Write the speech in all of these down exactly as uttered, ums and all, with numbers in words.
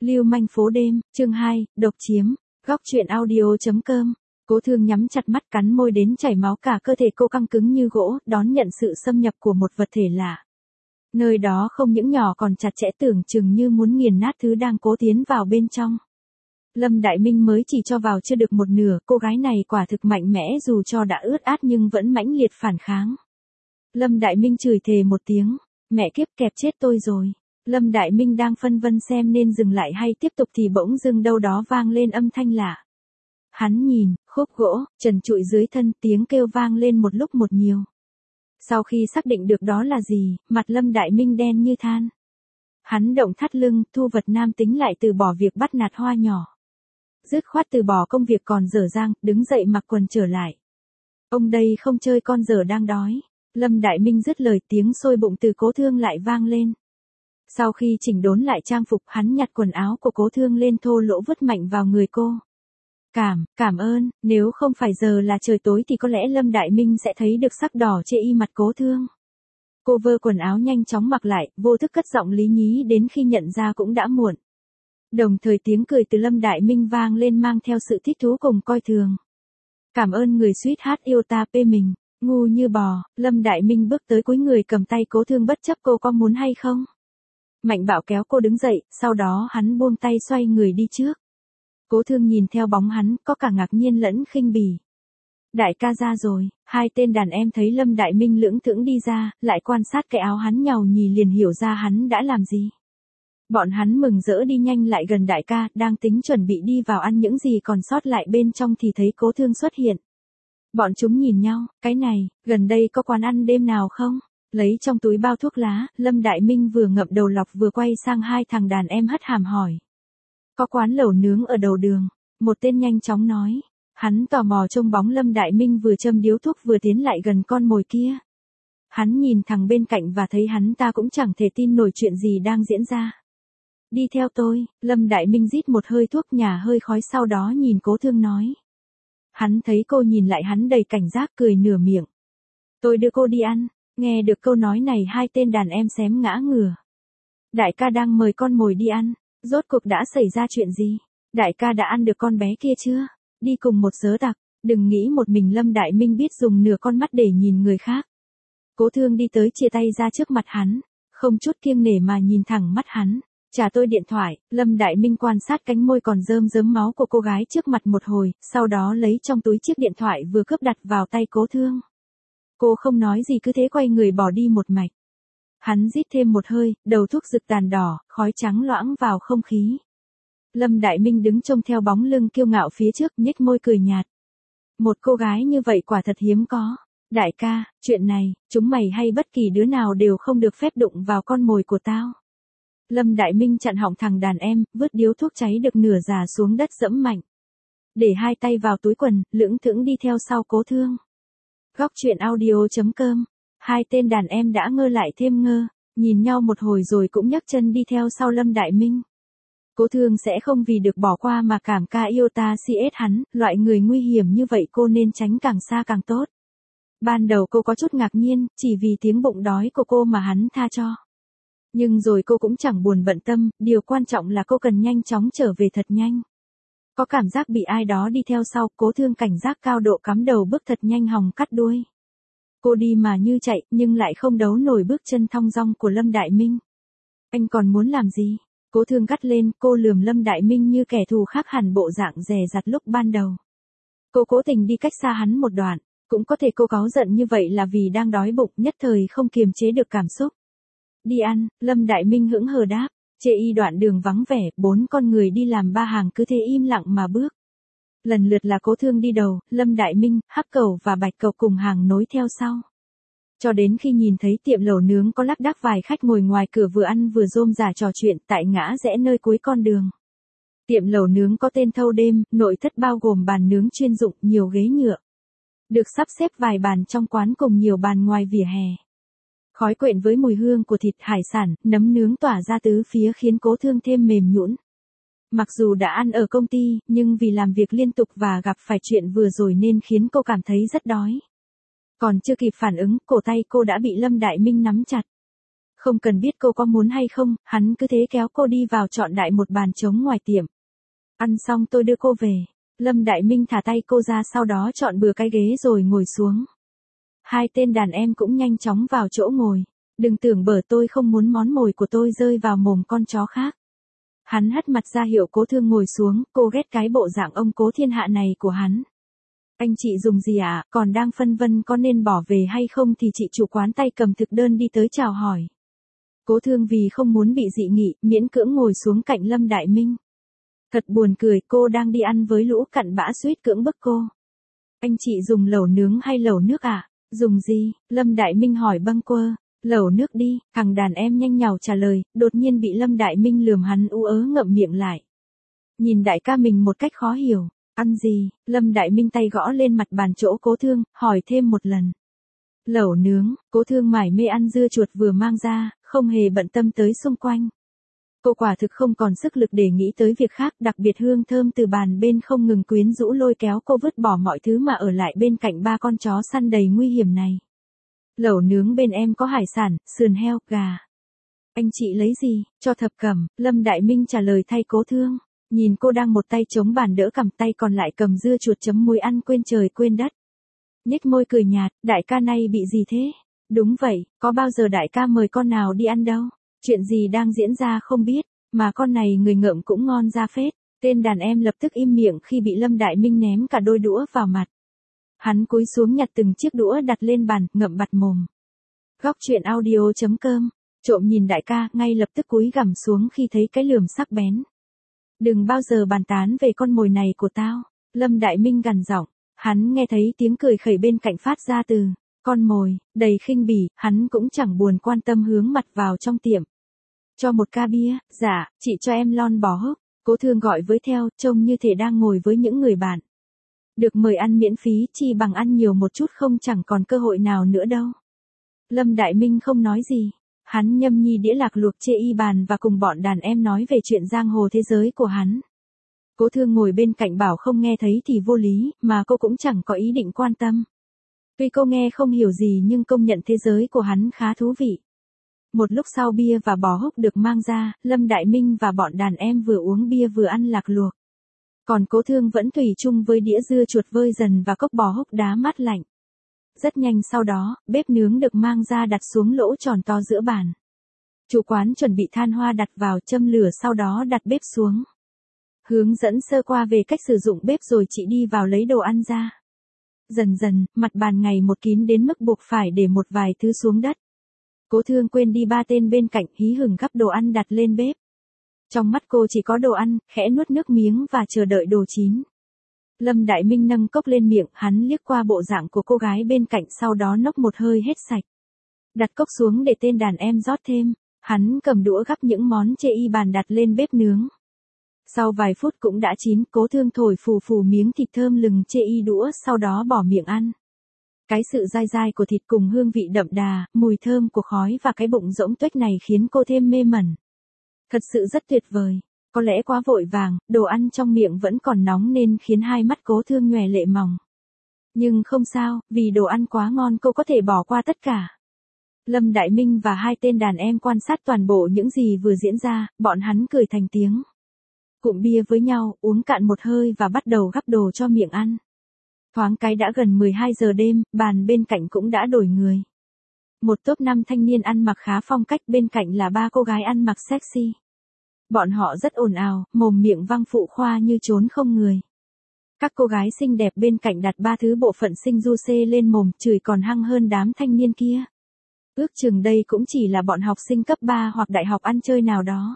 Lưu manh phố đêm, chương hai, độc chiếm, góc truyện audio.com. Cố Thương nhắm chặt mắt cắn môi đến chảy máu, cả cơ thể cô căng cứng như gỗ, đón nhận sự xâm nhập của một vật thể lạ. Nơi đó không những nhỏ còn chặt chẽ, tưởng chừng như muốn nghiền nát thứ đang cố tiến vào bên trong. Lâm Đại Minh mới chỉ cho vào chưa được một nửa, cô gái này quả thực mạnh mẽ, dù cho đã ướt át nhưng vẫn mãnh liệt phản kháng. Lâm Đại Minh chửi thề một tiếng, mẹ kiếp, kẹp chết tôi rồi. Lâm Đại Minh đang phân vân xem nên dừng lại hay tiếp tục thì bỗng dưng đâu đó vang lên âm thanh lạ. Hắn nhìn, khúc gỗ, trần trụi dưới thân, tiếng kêu vang lên một lúc một nhiều. Sau khi xác định được đó là gì, mặt Lâm Đại Minh đen như than. Hắn động thắt lưng, thu vật nam tính lại từ bỏ việc bắt nạt hoa nhỏ. Dứt khoát từ bỏ công việc còn dở dang, đứng dậy mặc quần trở lại. Ông đây không chơi con dở đang đói. Lâm Đại Minh dứt lời, tiếng sôi bụng từ Cố Thương lại vang lên. Sau khi chỉnh đốn lại trang phục, hắn nhặt quần áo của Cố Thương lên, thô lỗ vứt mạnh vào người cô. Cảm, cảm ơn, nếu không phải giờ là trời tối thì có lẽ Lâm Đại Minh sẽ thấy được sắc đỏ chê y mặt Cố Thương. Cô vơ quần áo nhanh chóng mặc lại, vô thức cất giọng lý nhí, đến khi nhận ra cũng đã muộn. Đồng thời tiếng cười từ Lâm Đại Minh vang lên mang theo sự thích thú cùng coi thường. Cảm ơn người sweetheart yêu ta pê mình, ngu như bò. Lâm Đại Minh bước tới cúi người cầm tay Cố Thương, bất chấp cô có muốn hay không. Mạnh bạo kéo cô đứng dậy, sau đó hắn buông tay xoay người đi trước. Cố Thương nhìn theo bóng hắn, có cả ngạc nhiên lẫn khinh bỉ. Đại ca ra rồi. Hai tên đàn em thấy Lâm Đại Minh lưỡng thững đi ra, lại quan sát cái áo hắn nhàu nhì liền hiểu ra hắn đã làm gì. Bọn hắn mừng rỡ đi nhanh lại gần đại ca, đang tính chuẩn bị đi vào ăn những gì còn sót lại bên trong thì thấy Cố Thương xuất hiện. Bọn chúng nhìn nhau, cái này, gần đây có quán ăn đêm nào không? Lấy trong túi bao thuốc lá, Lâm Đại Minh vừa ngậm đầu lọc vừa quay sang hai thằng đàn em hất hàm hỏi. Có quán lẩu nướng ở đầu đường, một tên nhanh chóng nói. Hắn tò mò trông bóng Lâm Đại Minh vừa châm điếu thuốc vừa tiến lại gần con mồi kia. Hắn nhìn thằng bên cạnh và thấy hắn ta cũng chẳng thể tin nổi chuyện gì đang diễn ra. Đi theo tôi. Lâm Đại Minh rít một hơi thuốc nhả hơi khói, sau đó nhìn Cố Thương nói. Hắn thấy cô nhìn lại hắn đầy cảnh giác, cười nửa miệng. Tôi đưa cô đi ăn. Nghe được câu nói này hai tên đàn em xém ngã ngửa. Đại ca đang mời con mồi đi ăn. Rốt cuộc đã xảy ra chuyện gì? Đại ca đã ăn được con bé kia chưa? Đi cùng một dớ tặc. Đừng nghĩ một mình Lâm Đại Minh biết dùng nửa con mắt để nhìn người khác. Cố Thương đi tới chia tay ra trước mặt hắn. Không chút kiêng nể mà nhìn thẳng mắt hắn. Trả tôi điện thoại. Lâm Đại Minh quan sát cánh môi còn rơm rớm máu của cô gái trước mặt một hồi, sau đó lấy trong túi chiếc điện thoại vừa cướp đặt vào tay Cố Thương. Cô không nói gì cứ thế quay người bỏ đi một mạch. Hắn rít thêm một hơi, đầu thuốc rực tàn đỏ, khói trắng loãng vào không khí. Lâm Đại Minh đứng trông theo bóng lưng kiêu ngạo phía trước, nhếch môi cười nhạt. Một cô gái như vậy quả thật hiếm có. Đại ca, chuyện này, chúng mày hay bất kỳ đứa nào đều không được phép đụng vào con mồi của tao. Lâm Đại Minh chặn họng thằng đàn em, vứt điếu thuốc cháy được nửa già xuống đất dẫm mạnh. Để hai tay vào túi quần, lưỡng thững đi theo sau Cố Thương. Góc truyện audio.com. Hai tên đàn em đã ngơ lại thêm ngơ, nhìn nhau một hồi rồi cũng nhấc chân đi theo sau Lâm Đại Minh. Cố Thương sẽ không vì được bỏ qua mà cảm ca yêu ta si ết hắn, loại người nguy hiểm như vậy cô nên tránh càng xa càng tốt. Ban đầu cô có chút ngạc nhiên, chỉ vì tiếng bụng đói của cô mà hắn tha cho. Nhưng rồi cô cũng chẳng buồn bận tâm, điều quan trọng là cô cần nhanh chóng trở về thật nhanh. Có cảm giác bị ai đó đi theo sau, Cố Thương cảnh giác cao độ cắm đầu bước thật nhanh hòng cắt đuôi. Cô đi mà như chạy, nhưng lại không đấu nổi bước chân thong dong của Lâm Đại Minh. Anh còn muốn làm gì? Cố Thương gắt lên, cô lườm Lâm Đại Minh như kẻ thù khác hẳn bộ dạng dè dặt lúc ban đầu. Cô cố tình đi cách xa hắn một đoạn, cũng có thể cô cáu giận như vậy là vì đang đói bụng, nhất thời không kiềm chế được cảm xúc. Đi ăn. Lâm Đại Minh hững hờ đáp. Chê y đoạn đường vắng vẻ, bốn con người đi làm ba hàng cứ thế im lặng mà bước. Lần lượt là Cố Thương đi đầu, Lâm Đại Minh, Hắc Cầu và Bạch Cầu cùng hàng nối theo sau. Cho đến khi nhìn thấy tiệm lẩu nướng có lác đác vài khách ngồi ngoài cửa vừa ăn vừa rôm rả trò chuyện tại ngã rẽ nơi cuối con đường. Tiệm lẩu nướng có tên Thâu Đêm, nội thất bao gồm bàn nướng chuyên dụng, nhiều ghế nhựa. Được sắp xếp vài bàn trong quán cùng nhiều bàn ngoài vỉa hè. Khói quyện với mùi hương của thịt hải sản, nấm nướng tỏa ra tứ phía khiến Cố Thương thêm mềm nhũn. Mặc dù đã ăn ở công ty, nhưng vì làm việc liên tục và gặp phải chuyện vừa rồi nên khiến cô cảm thấy rất đói. Còn chưa kịp phản ứng, cổ tay cô đã bị Lâm Đại Minh nắm chặt. Không cần biết cô có muốn hay không, hắn cứ thế kéo cô đi vào chọn đại một bàn trống ngoài tiệm. Ăn xong tôi đưa cô về. Lâm Đại Minh thả tay cô ra, sau đó chọn bừa cái ghế rồi ngồi xuống. Hai tên đàn em cũng nhanh chóng vào chỗ ngồi. Đừng tưởng bởi tôi không muốn món mồi của tôi rơi vào mồm con chó khác. Hắn hất mặt ra hiệu Cố Thương ngồi xuống, cô ghét cái bộ dạng ông cố thiên hạ này của hắn. Anh chị dùng gì ạ, à? Còn đang phân vân có nên bỏ về hay không thì chị chủ quán tay cầm thực đơn đi tới chào hỏi. Cố Thương vì không muốn bị dị nghị, miễn cưỡng ngồi xuống cạnh Lâm Đại Minh. Thật buồn cười, cô đang đi ăn với lũ cặn bã suýt cưỡng bức cô. Anh chị dùng lẩu nướng hay lẩu nước ạ? À? Dùng gì? Lâm Đại Minh hỏi bâng quơ. Lẩu nước đi, thằng đàn em nhanh nhảu trả lời, đột nhiên bị Lâm Đại Minh lườm, hắn ú ớ ngậm miệng lại. Nhìn đại ca mình một cách khó hiểu. Ăn gì? Lâm Đại Minh tay gõ lên mặt bàn chỗ Cố Thương, hỏi thêm một lần. Lẩu nướng. Cố Thương mải mê ăn dưa chuột vừa mang ra, không hề bận tâm tới xung quanh. Cô quả thực không còn sức lực để nghĩ tới việc khác, đặc biệt hương thơm từ bàn bên không ngừng quyến rũ lôi kéo cô vứt bỏ mọi thứ mà ở lại bên cạnh ba con chó săn đầy nguy hiểm này. Lẩu nướng bên em có hải sản, sườn heo, gà. Anh chị lấy gì? Cho thập cẩm. Lâm Đại Minh trả lời thay Cố Thương. Nhìn cô đang một tay chống bàn đỡ cầm, tay còn lại cầm dưa chuột chấm muối ăn quên trời quên đất. Nhếch môi cười nhạt, đại ca này bị gì thế? Đúng vậy, có bao giờ đại ca mời con nào đi ăn đâu. Chuyện gì đang diễn ra không biết, mà con này người ngợm cũng ngon ra phết. Tên đàn em lập tức im miệng khi bị Lâm Đại Minh ném cả đôi đũa vào mặt. Hắn cúi xuống nhặt từng chiếc đũa đặt lên bàn, ngậm bặt mồm. Góc truyện audio chấm com, trộm nhìn đại ca, ngay lập tức cúi gằm xuống khi thấy cái lườm sắc bén. Đừng bao giờ bàn tán về con mồi này của tao. Lâm Đại Minh gằn giọng. Hắn nghe thấy tiếng cười khẩy bên cạnh phát ra từ con mồi, đầy khinh bỉ, hắn cũng chẳng buồn quan tâm hướng mặt vào trong tiệm. Cho một ca bia. Dạ, chị cho em lon bò húc. Cố Thương gọi với theo, trông như thể đang ngồi với những người bạn. Được mời ăn miễn phí, chi bằng ăn nhiều một chút không chẳng còn cơ hội nào nữa đâu. Lâm Đại Minh không nói gì. Hắn nhâm nhi đĩa lạc luộc chê y bàn và cùng bọn đàn em nói về chuyện giang hồ thế giới của hắn. Cố Thương ngồi bên cạnh bảo không nghe thấy thì vô lý, mà cô cũng chẳng có ý định quan tâm. Tuy cô nghe không hiểu gì nhưng công nhận thế giới của hắn khá thú vị. Một lúc sau bia và bò húc được mang ra, Lâm Đại Minh và bọn đàn em vừa uống bia vừa ăn lạc luộc. Còn Cố Thương vẫn tùy chung với đĩa dưa chuột vơi dần và cốc bò húc đá mát lạnh. Rất nhanh sau đó, bếp nướng được mang ra đặt xuống lỗ tròn to giữa bàn. Chủ quán chuẩn bị than hoa đặt vào, châm lửa, sau đó đặt bếp xuống. Hướng dẫn sơ qua về cách sử dụng bếp rồi chị đi vào lấy đồ ăn ra. Dần dần, mặt bàn ngày một kín đến mức buộc phải để một vài thứ xuống đất. Cố Thương quên đi ba tên bên cạnh, hí hửng gắp đồ ăn đặt lên bếp. Trong mắt cô chỉ có đồ ăn, khẽ nuốt nước miếng và chờ đợi đồ chín. Lâm Đại Minh nâng cốc lên miệng, hắn liếc qua bộ dạng của cô gái bên cạnh, sau đó nốc một hơi hết sạch. Đặt cốc xuống để tên đàn em rót thêm. Hắn cầm đũa gắp những món chê y bàn đặt lên bếp nướng. Sau vài phút cũng đã chín, Cố Thương thổi phù phù miếng thịt thơm lừng chê y đũa, sau đó bỏ miệng ăn. Cái sự dai dai của thịt cùng hương vị đậm đà, mùi thơm của khói và cái bụng rỗng tuếch này khiến cô thêm mê mẩn. Thật sự rất tuyệt vời. Có lẽ quá vội vàng, đồ ăn trong miệng vẫn còn nóng nên khiến hai mắt Cố Thương nhòe lệ mỏng. Nhưng không sao, vì đồ ăn quá ngon cô có thể bỏ qua tất cả. Lâm Đại Minh và hai tên đàn em quan sát toàn bộ những gì vừa diễn ra, bọn hắn cười thành tiếng. Cụm bia với nhau, uống cạn một hơi và bắt đầu gắp đồ cho miệng ăn. Thoáng cái đã gần mười hai giờ đêm, bàn bên cạnh cũng đã đổi người. Một tốp năm thanh niên ăn mặc khá phong cách, bên cạnh là ba cô gái ăn mặc sexy. Bọn họ rất ồn ào, mồm miệng văng phụ khoa như trốn không người. Các cô gái xinh đẹp bên cạnh đặt ba thứ bộ phận sinh du xê lên mồm, chửi còn hăng hơn đám thanh niên kia. Ước chừng đây cũng chỉ là bọn học sinh cấp ba hoặc đại học ăn chơi nào đó.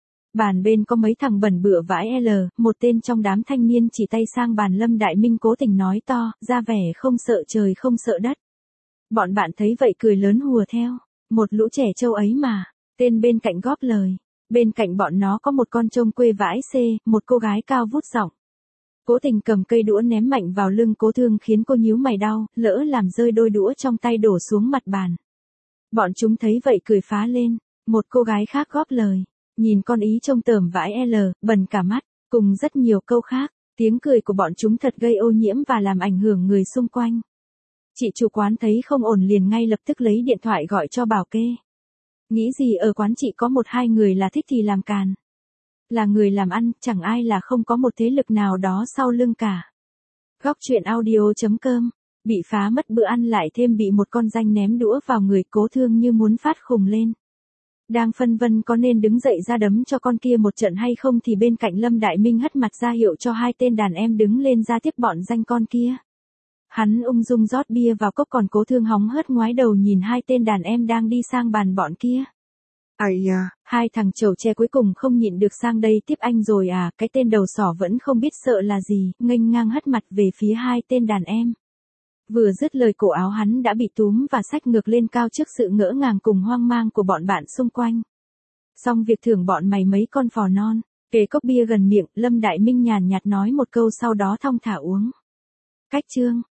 Bàn bên có mấy thằng bẩn bựa vãi L, một tên trong đám thanh niên chỉ tay sang bàn Lâm Đại Minh cố tình nói to, ra vẻ không sợ trời không sợ đất. Bọn bạn thấy vậy cười lớn hùa theo, một lũ trẻ trâu ấy mà, tên bên cạnh góp lời. Bên cạnh bọn nó có một con trông quê vãi C, một cô gái cao vút giọng. Cố tình cầm cây đũa ném mạnh vào lưng Cố Thương khiến cô nhíu mày đau, lỡ làm rơi đôi đũa trong tay đổ xuống mặt bàn. Bọn chúng thấy vậy cười phá lên, một cô gái khác góp lời. Nhìn con ý trông tởm vãi L, bẩn cả mắt, cùng rất nhiều câu khác, tiếng cười của bọn chúng thật gây ô nhiễm và làm ảnh hưởng người xung quanh. Chị chủ quán thấy không ổn liền ngay lập tức lấy điện thoại gọi cho bảo kê. Nghĩ gì ở quán chị có một hai người là thích thì làm càn. Là người làm ăn, chẳng ai là không có một thế lực nào đó sau lưng cả. Góc truyện audio.com. Bị phá mất bữa ăn lại thêm bị một con danh ném đũa vào người, Cố Thương như muốn phát khùng lên. Đang phân vân có nên đứng dậy ra đấm cho con kia một trận hay không thì bên cạnh Lâm Đại Minh hất mặt ra hiệu cho hai tên đàn em đứng lên ra tiếp bọn danh con kia. Hắn ung dung rót bia vào cốc, còn Cố Thương hóng hớt ngoái đầu nhìn hai tên đàn em đang đi sang bàn bọn kia. Ai da, Hai thằng chầu tre cuối cùng không nhịn được sang đây tiếp anh rồi à, cái tên đầu sỏ vẫn không biết sợ là gì, nghênh ngang hất mặt về phía hai tên đàn em. Vừa dứt lời cổ áo hắn đã bị túm và xách ngược lên cao trước sự ngỡ ngàng cùng hoang mang của bọn bạn xung quanh. Xong việc thưởng bọn mày mấy con phò non, kề cốc bia gần miệng, Lâm Đại Minh nhàn nhạt nói một câu sau đó thong thả uống. Cách chương